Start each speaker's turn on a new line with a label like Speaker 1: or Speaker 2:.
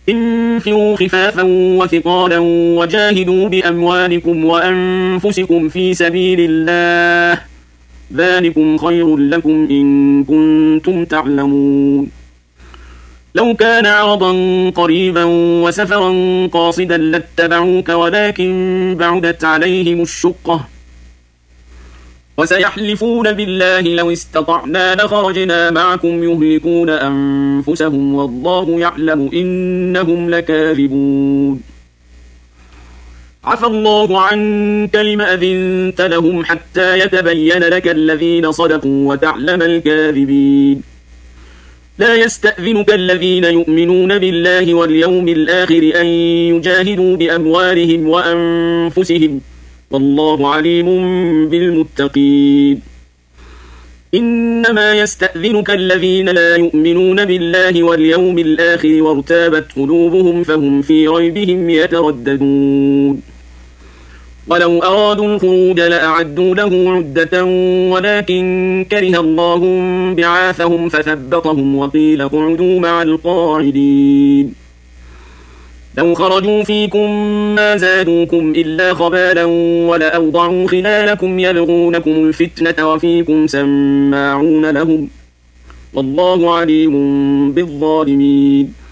Speaker 1: انفروا خفافا وثقالا وجاهدوا بأموالكم وأنفسكم في سبيل الله، ذلكم خير لكم إن كنتم تعلمون. لو كان عرضا قريبا وسفرا قاصدا لاتبعوك ولكن بعدت عليهم الشقة، وسيحلفون بالله لو استطعنا لخرجنا معكم يهلكون أنفسهم والله يعلم إنهم لكاذبون. عفى الله عنك لما أذنت لهم حتى يتبين لك الذين صدقوا وتعلم الكاذبين. لا يستأذنك الذين يؤمنون بالله واليوم الآخر أن يجاهدوا بأموالهم وأنفسهم والله عليم بالمتقين. إنما يستأذنك الذين لا يؤمنون بالله واليوم الآخر وارتابت قلوبهم فهم في ريبهم يترددون. ولو أرادوا الخروج لأعدوا له عدة ولكن كره الله بعاثهم فثبطهم وقيل اقعدوا مع القاعدين. لو خرجوا فيكم ما زادوكم إلا خبالا ولأوضعوا خلالكم يبغونكم الفتنة وفيكم سماعون لهم والله عليم بالظالمين.